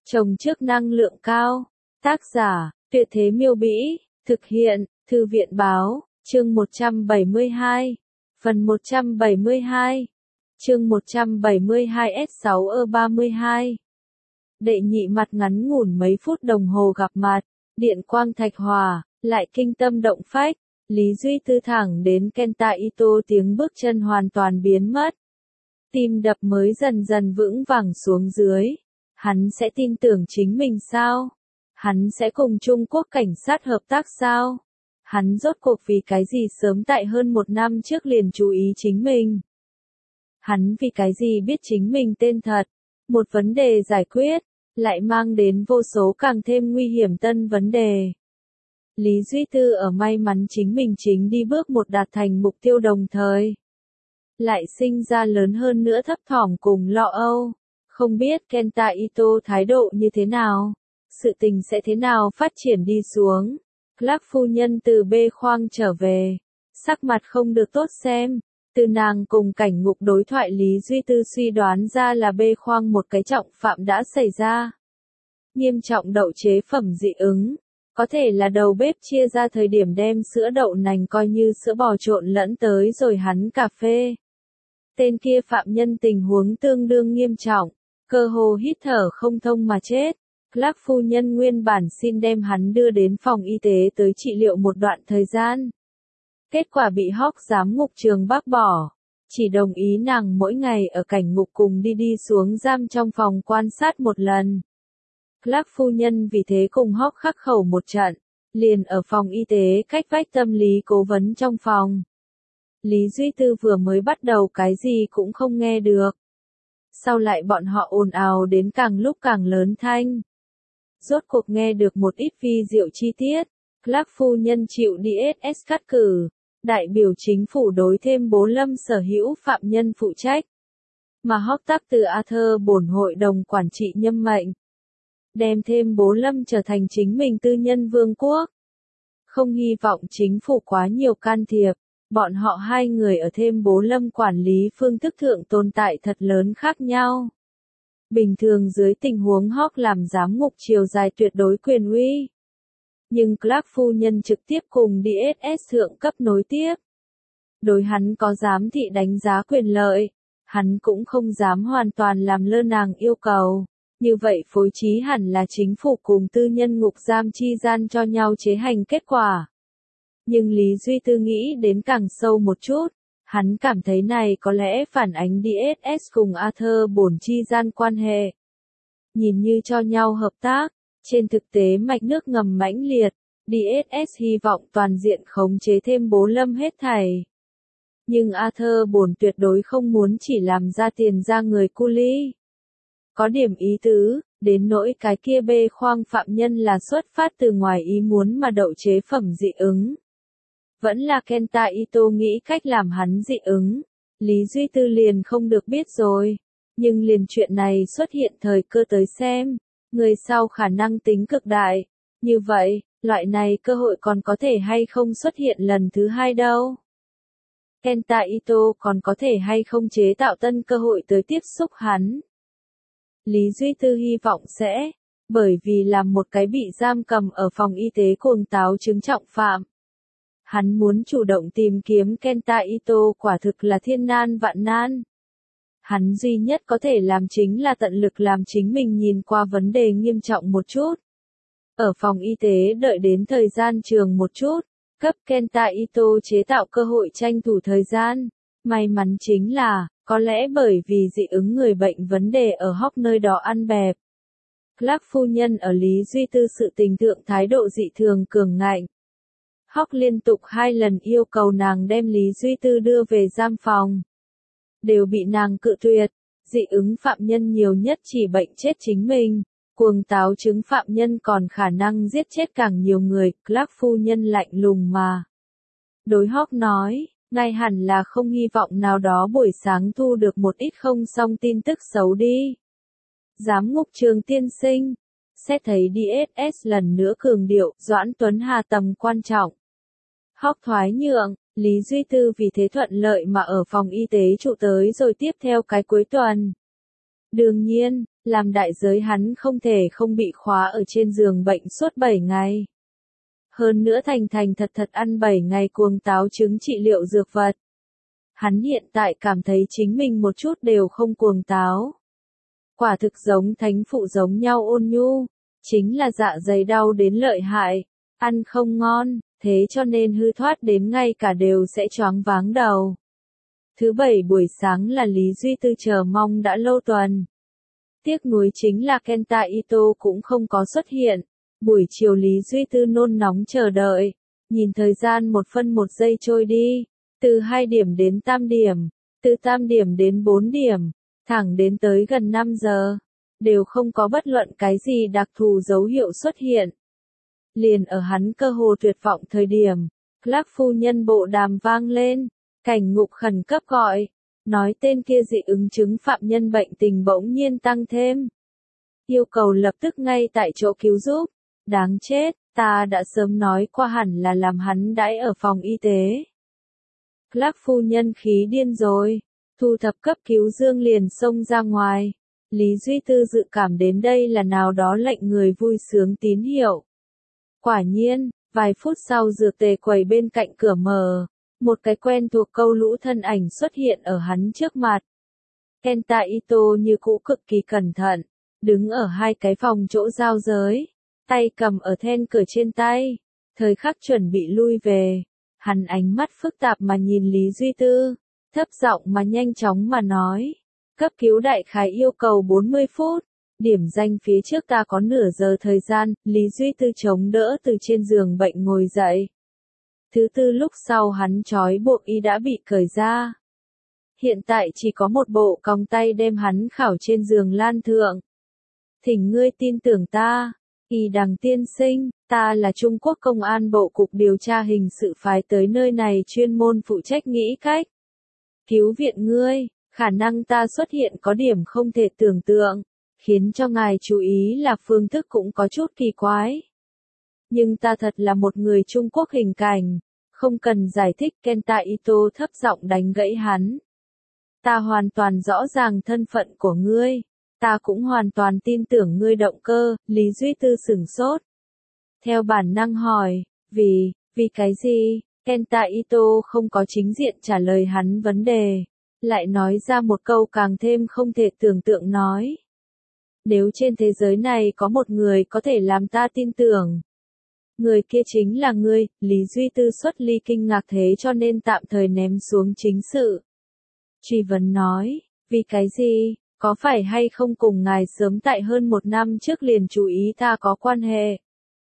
Trồng trước năng lượng cao. Tác giả, Tuyệt Thế Miêu Bĩ. Thực hiện, Thư viện Báo. Chương 172. Phần 172. Chương 172S6E32. Đệ nhị mặt ngắn ngủn mấy phút đồng hồ gặp mặt, điện quang thạch hỏa, lại kinh tâm động phách. Lý Duy Tư thẳng đến Kenta Ito, tiếng bước chân hoàn toàn biến mất. Tim đập mới dần dần vững vàng xuống dưới. Hắn sẽ tin tưởng chính mình sao? Hắn sẽ cùng Trung Quốc cảnh sát hợp tác sao? Hắn rốt cuộc vì cái gì sớm tại hơn 1 năm trước liền chú ý chính mình? Hắn vì cái gì biết chính mình tên thật? Một vấn đề giải quyết, lại mang đến vô số càng thêm nguy hiểm tân vấn đề. Lý Duy Tư ở may mắn chính mình chính đi bước một đạt thành mục tiêu đồng thời. Lại sinh ra lớn hơn nữa thấp thỏm cùng lo âu. Không biết Kenta Ito thái độ như thế nào? Sự tình sẽ thế nào phát triển đi xuống? Clark phu nhân từ bê khoang trở về. Sắc mặt không được tốt xem. Từ nàng cùng cảnh ngục đối thoại, Lý Duy Tư suy đoán ra là bê khoang một cái trọng phạm đã xảy ra. Nghiêm trọng đậu chế phẩm dị ứng. Có thể là đầu bếp chia ra thời điểm đem sữa đậu nành coi như sữa bò trộn lẫn tới rồi hắn cà phê. Tên kia phạm nhân tình huống tương đương nghiêm trọng, cơ hồ hít thở không thông mà chết. Clark phu nhân nguyên bản xin đem hắn đưa đến phòng y tế tới trị liệu một đoạn thời gian. Kết quả bị Hawk giám ngục trường bác bỏ, chỉ đồng ý nàng mỗi ngày ở cảnh ngục cùng đi xuống giam trong phòng quan sát một lần. Clark phu nhân vì thế cùng Hawk khắc khẩu một trận, liền ở phòng y tế cách vách tâm lý cố vấn trong phòng. Lý Duy Tư vừa mới bắt đầu cái gì cũng không nghe được. Sau lại bọn họ ồn ào đến càng lúc càng lớn thanh. Rốt cuộc nghe được một ít vi diệu chi tiết. Clark phu nhân chịu DSS cắt cử, đại biểu chính phủ đối thêm Bố Lâm sở hữu phạm nhân phụ trách. Mà Hawk tắc từ Arthur bổn hội đồng quản trị nhâm mệnh. Đem thêm Bố Lâm trở thành chính mình tư nhân vương quốc. Không hy vọng chính phủ quá nhiều can thiệp. Bọn họ hai người ở thêm Bố Lâm quản lý phương thức thượng tồn tại thật lớn khác nhau. Bình thường dưới tình huống Hawk làm giám ngục chiều dài tuyệt đối quyền uy. Nhưng Clark phu nhân trực tiếp cùng DSS thượng cấp nối tiếp. Đối hắn có giám thị đánh giá quyền lợi, hắn cũng không dám hoàn toàn làm lơ nàng yêu cầu. Như vậy phối trí hẳn là chính phủ cùng tư nhân ngục giam chi gian cho nhau chế hành kết quả. Nhưng Lý Duy Tư nghĩ đến càng sâu một chút, hắn cảm thấy này có lẽ phản ánh DSS cùng Arthur bổn chi gian quan hệ. Nhìn như cho nhau hợp tác, trên thực tế mạch nước ngầm mãnh liệt, DSS hy vọng toàn diện khống chế thêm Bố Lâm hết thảy. Nhưng Arthur bổn tuyệt đối không muốn chỉ làm ra tiền ra người cu ly. Có điểm ý tứ, đến nỗi cái kia bê khoang phạm nhân là xuất phát từ ngoài ý muốn mà đậu chế phẩm dị ứng. Vẫn là Kenta Ito nghĩ cách làm hắn dị ứng. Lý Duy Tư liền không được biết rồi. Nhưng liền chuyện này xuất hiện thời cơ tới xem. Người sau khả năng tính cực đại. Như vậy, loại này cơ hội còn có thể hay không xuất hiện lần thứ hai đâu. Kenta Ito còn có thể hay không chế tạo tân cơ hội tới tiếp xúc hắn. Lý Duy Tư hy vọng sẽ, bởi vì là một cái bị giam cầm ở phòng y tế cuồng táo chứng trọng phạm. Hắn muốn chủ động tìm kiếm Kenta Ito quả thực là thiên nan vạn nan. Hắn duy nhất có thể làm chính là tận lực làm chính mình nhìn qua vấn đề nghiêm trọng một chút. Ở phòng y tế đợi đến thời gian trường một chút, cấp Kenta Ito chế tạo cơ hội tranh thủ thời gian. May mắn chính là, có lẽ bởi vì dị ứng người bệnh vấn đề ở Hawk nơi đó ăn bẹp. Clark phu nhân ở Lý Duy Tư sự tình thượng thái độ dị thường cường ngạnh. Hawk liên tục 2 lần yêu cầu nàng đem Lý Duy Tư đưa về giam phòng. Đều bị nàng cự tuyệt. Dị ứng phạm nhân nhiều nhất chỉ bệnh chết chính mình. Cuồng táo chứng phạm nhân còn khả năng giết chết càng nhiều người. Clark phu nhân lạnh lùng mà đối Hawk nói, ngài hẳn là không hy vọng nào đó buổi sáng thu được một ít không xong tin tức xấu đi. Giám ngục trường tiên sinh. Xét thấy DSS lần nữa cường điệu, Doãn Tuấn Hà tầm quan trọng. Hawk thoái nhượng, Lý Duy Tư vì thế thuận lợi mà ở phòng y tế trụ tới rồi tiếp theo cái cuối tuần. Đương nhiên, làm đại giới hắn không thể không bị khóa ở trên giường bệnh suốt 7 ngày. Hơn nữa thành thành thật thật ăn 7 ngày cuồng táo trứng trị liệu dược vật. Hắn hiện tại cảm thấy chính mình một chút đều không cuồng táo. Quả thực giống thánh phụ giống nhau ôn nhu, chính là dạ dày đau đến lợi hại, ăn không ngon, thế cho nên hư thoát đến ngay cả đều sẽ choáng váng đầu. Thứ bảy buổi sáng là Lý Duy Tư chờ mong đã lâu tuần. Tiếc nuối chính là Kenta Ito cũng không có xuất hiện. Buổi chiều Lý Duy Tư nôn nóng chờ đợi, nhìn thời gian 1 phân 1 giây trôi đi, từ 2 điểm đến tam điểm, từ tam điểm đến 4 điểm, thẳng đến tới gần 5 giờ, đều không có bất luận cái gì đặc thù dấu hiệu xuất hiện. Liền ở hắn cơ hồ tuyệt vọng thời điểm, Clark phu nhân bộ đàm vang lên, cảnh ngục khẩn cấp gọi, nói tên kia dị ứng chứng phạm nhân bệnh tình bỗng nhiên tăng thêm. Yêu cầu lập tức ngay tại chỗ cứu giúp. Đáng chết, ta đã sớm nói qua hẳn là làm hắn đãi ở phòng y tế. Clark phu nhân khí điên rồi, thu thập cấp cứu dương liền xông ra ngoài. Lý Duy Tư dự cảm đến đây là nào đó lệnh người vui sướng tín hiệu. Quả nhiên, vài phút sau dược tề quầy bên cạnh cửa mở, một cái quen thuộc câu lũ thân ảnh xuất hiện ở hắn trước mặt. Kenta Ito như cũ cực kỳ cẩn thận, đứng ở 2 cái phòng chỗ giao giới, tay cầm ở then cửa trên tay, thời khắc chuẩn bị lui về. Hắn ánh mắt phức tạp mà nhìn Lý Duy Tư, thấp giọng mà nhanh chóng mà nói, cấp cứu đại khái yêu cầu 40 phút, điểm danh phía trước ta có nửa giờ thời gian. Lý Duy Tư chống đỡ từ trên giường bệnh ngồi dậy. Thứ tư lúc sau hắn trói buộc y đã bị cởi ra. Hiện tại chỉ có một bộ còng tay đem hắn khảo trên giường lan thượng. Thỉnh ngươi tin tưởng ta, Y Đằng tiên sinh, ta là Trung Quốc Công an Bộ Cục Điều tra Hình sự phái tới nơi này chuyên môn phụ trách nghĩ cách cứu viện ngươi. Khả năng ta xuất hiện có điểm không thể tưởng tượng, khiến cho ngài chú ý là phương thức cũng có chút kỳ quái. Nhưng ta thật là một người Trung Quốc hình cảnh, không cần giải thích. Kenta Ito thấp giọng đánh gãy hắn. Ta hoàn toàn rõ ràng thân phận của ngươi. Ta cũng hoàn toàn tin tưởng ngươi động cơ. Lý Duy Tư sửng sốt. Theo bản năng hỏi, vì cái gì? Kenta Ito không có chính diện trả lời hắn vấn đề, lại nói ra một câu càng thêm không thể tưởng tượng nói. Nếu trên thế giới này có một người có thể làm ta tin tưởng, người kia chính là ngươi. Lý Duy Tư xuất ly kinh ngạc thế cho nên tạm thời ném xuống chính sự. Truy vấn nói, vì cái gì? Có phải hay không cùng ngài sớm tại hơn 1 năm trước liền chú ý ta có quan hệ?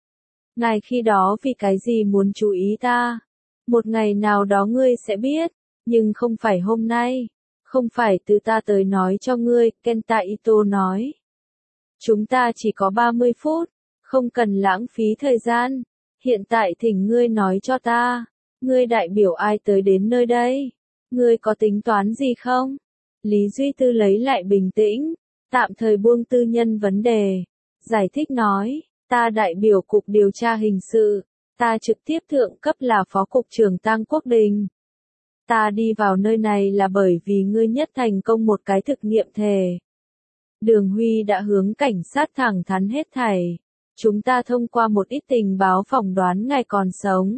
Ngài khi đó vì cái gì muốn chú ý ta? Một ngày nào đó ngươi sẽ biết, nhưng không phải hôm nay, không phải từ ta tới nói cho ngươi. Kenta Ito nói. Chúng ta chỉ có 30 phút, không cần lãng phí thời gian. Hiện tại thỉnh ngươi nói cho ta, ngươi đại biểu ai tới đến nơi đây? Ngươi có tính toán gì không? Lý Duy Tư lấy lại bình tĩnh, tạm thời buông tư nhân vấn đề, giải thích nói, ta đại biểu Cục Điều tra Hình sự, ta trực tiếp thượng cấp là Phó Cục trưởng Tang Quốc Đình. Ta đi vào nơi này là bởi vì ngươi nhất thành công một cái thực nghiệm thể. Đường Huy đã hướng cảnh sát thẳng thắn hết thảy. Chúng ta thông qua một ít tình báo phỏng đoán ngài còn sống.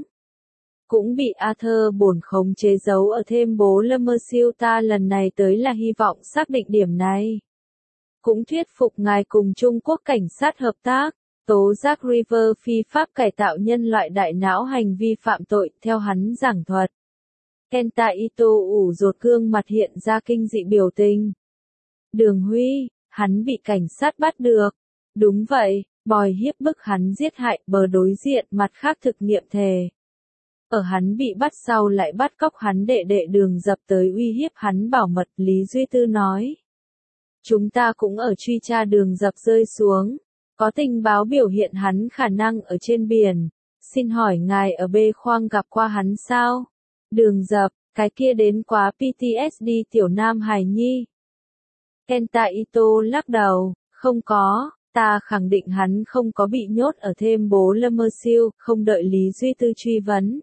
Cũng bị Arthur bổn khống chế giấu ở thêm bố Lemersiêu. Ta lần này tới là hy vọng xác định điểm này. Cũng thuyết phục ngài cùng Trung Quốc cảnh sát hợp tác, tố giác River phi pháp cải tạo nhân loại đại não hành vi phạm tội. Theo hắn giảng thuật, Kenta Ito ủ rột gương mặt hiện ra kinh dị biểu tình. Đường Huy, hắn bị cảnh sát bắt được. Đúng vậy, bòi hiếp bức hắn giết hại bờ đối diện mặt khác thực nghiệm thể. Ở hắn bị bắt sau lại bắt cóc hắn đệ đệ Đường Dập tới uy hiếp hắn bảo mật. Lý Duy Tư nói. Chúng ta cũng ở truy tra Đường Dập rơi xuống. Có tình báo biểu hiện hắn khả năng ở trên biển. Xin hỏi ngài ở B khoang gặp qua hắn sao? Đường Dập, cái kia đến quá PTSD tiểu nam hài nhi. Kenta Ito lắc đầu, không có, ta khẳng định hắn không có bị nhốt ở thêm bố Lemersiêu. Không đợi Lý Duy Tư truy vấn,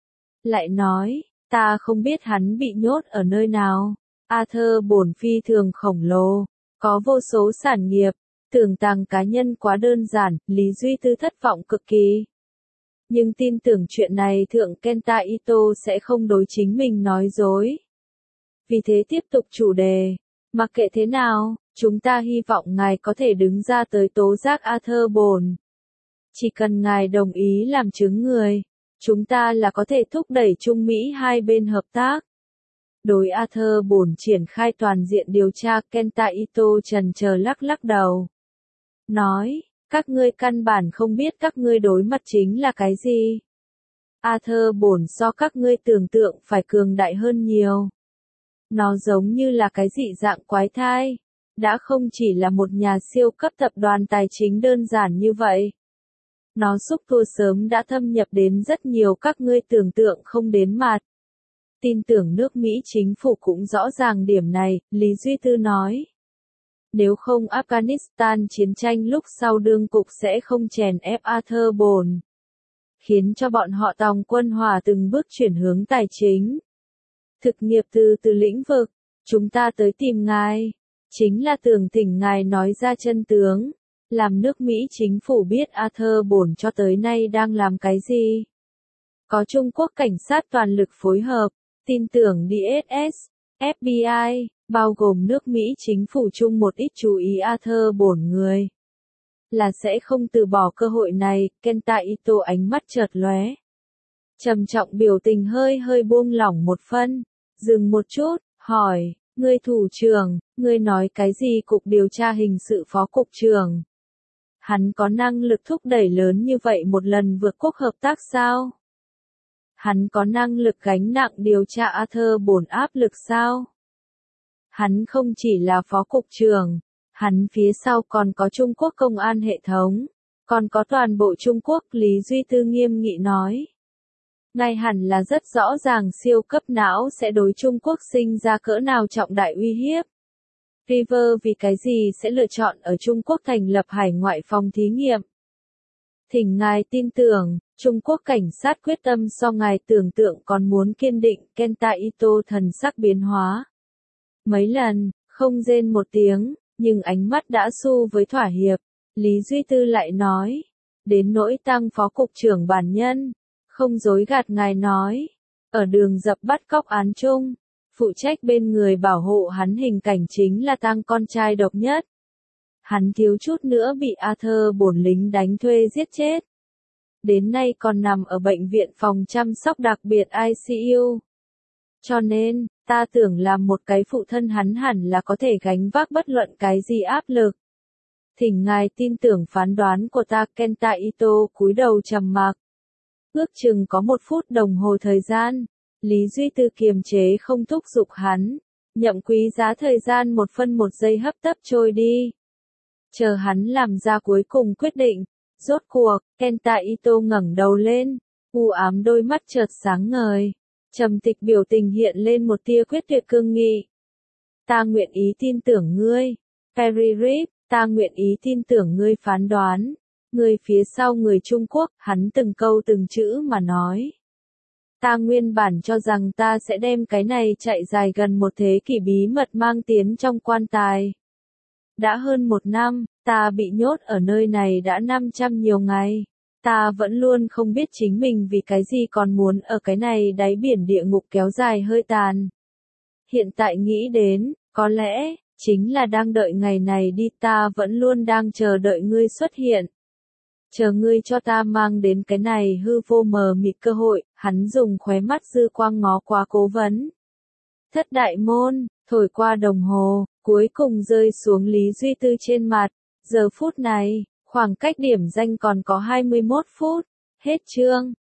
lại nói, ta không biết hắn bị nhốt ở nơi nào. Arthur bổn phi thường khổng lồ, có vô số sản nghiệp, tưởng tàng cá nhân quá đơn giản, Lý Duy Tư thất vọng cực kỳ. Nhưng tin tưởng chuyện này Thượng Kenta Ito sẽ không đối chính mình nói dối. Vì thế tiếp tục chủ đề. Mặc kệ thế nào, chúng ta hy vọng ngài có thể đứng ra tới tố giác Arthur Bồn. Chỉ cần ngài đồng ý làm chứng người, chúng ta là có thể thúc đẩy Trung Mỹ hai bên hợp tác. Đối Arthur Bồn triển khai toàn diện điều tra, Kenta Ito chần chờ lắc đầu. Nói, các ngươi căn bản không biết các ngươi đối mặt chính là cái gì. Arthur Bồn so các ngươi tưởng tượng phải cường đại hơn nhiều. Nó giống như là cái dị dạng quái thai, đã không chỉ là một nhà siêu cấp tập đoàn tài chính đơn giản như vậy. Nó xúc tua sớm đã thâm nhập đến rất nhiều các ngươi tưởng tượng không đến mặt. Tin tưởng nước Mỹ chính phủ cũng rõ ràng điểm này, Lý Duy Tư nói. Nếu không Afghanistan chiến tranh lúc sau đương cục sẽ không chèn ép Arthur Bồn. Khiến cho bọn họ tòng quân hòa từng bước chuyển hướng tài chính. Thực nghiệp từ lĩnh vực, chúng ta tới tìm ngài. Chính là tưởng thỉnh ngài nói ra chân tướng. Làm nước Mỹ chính phủ biết Arthur Bồn cho tới nay đang làm cái gì. Có Trung Quốc cảnh sát toàn lực phối hợp, tin tưởng DSS, FBI, bao gồm nước Mỹ chính phủ chung một ít chú ý Arthur Bồn người. Là sẽ không từ bỏ cơ hội này, Kenta Ito ánh mắt chợt lóe. Trầm trọng biểu tình hơi buông lỏng một phân, dừng một chút, hỏi, ngươi thủ trưởng, ngươi nói cái gì cục điều tra hình sự phó cục trưởng? Hắn có năng lực thúc đẩy lớn như vậy một lần vượt quốc hợp tác sao? Hắn có năng lực gánh nặng điều tra Arthur Bồn áp lực sao? Hắn không chỉ là phó cục trưởng, hắn phía sau còn có Trung Quốc công an hệ thống, còn có toàn bộ Trung Quốc, Lý Duy Tư nghiêm nghị nói. Ngài hẳn là rất rõ ràng siêu cấp não sẽ đối Trung Quốc sinh ra cỡ nào trọng đại uy hiếp. River vì cái gì sẽ lựa chọn ở Trung Quốc thành lập hải ngoại phòng thí nghiệm? Thỉnh ngài tin tưởng, Trung Quốc cảnh sát quyết tâm so ngài tưởng tượng còn muốn kiên định, Kenta Ito thần sắc biến hóa. Mấy lần, không rên một tiếng, nhưng ánh mắt đã xu với thỏa hiệp. Lý Duy Tư lại nói, đến nỗi Tăng phó cục trưởng bản nhân, không dối gạt ngài nói, ở đường dập bắt cóc án chung, phụ trách bên người bảo hộ hắn hình cảnh chính là Tăng con trai độc nhất. Hắn thiếu chút nữa bị Arthur Bồn lính đánh thuê giết chết. Đến nay còn nằm ở bệnh viện phòng chăm sóc đặc biệt ICU. Cho nên, ta tưởng làm một cái phụ thân hắn hẳn là có thể gánh vác bất luận cái gì áp lực. Thỉnh ngài tin tưởng phán đoán của ta, Kenta Ito cúi đầu trầm mặc. Ước chừng có 1 phút đồng hồ thời gian, Lý Duy Tư kiềm chế không thúc giục hắn, nhậm quý giá thời gian 1 phân 1 giây hấp tấp trôi đi. Chờ hắn làm ra cuối cùng quyết định, rốt cuộc, Kenta Ito ngẩng đầu lên, u ám đôi mắt chợt sáng ngời, trầm tịch biểu tình hiện lên một tia quyết tuyệt cương nghị. Ta nguyện ý tin tưởng ngươi, Perry Rip, ta nguyện ý tin tưởng ngươi phán đoán. Người phía sau người Trung Quốc, hắn từng câu từng chữ mà nói. Ta nguyên bản cho rằng ta sẽ đem cái này chạy dài gần 1 thế kỷ bí mật mang tiến trong quan tài. Đã hơn 1 năm, ta bị nhốt ở nơi này đã 500 nhiều ngày. Ta vẫn luôn không biết chính mình vì cái gì còn muốn ở cái này đáy biển địa ngục kéo dài hơi tàn. Hiện tại nghĩ đến, có lẽ, chính là đang đợi ngày này đi, ta vẫn luôn đang chờ đợi ngươi xuất hiện. Chờ ngươi cho ta mang đến cái này hư vô mờ mịt cơ hội, hắn dùng khóe mắt dư quang ngó qua cố vấn. Thất đại môn, thổi qua đồng hồ, cuối cùng rơi xuống Lý Duy Tư trên mặt. Giờ phút này, khoảng cách điểm danh còn có 21 phút. Hết chương.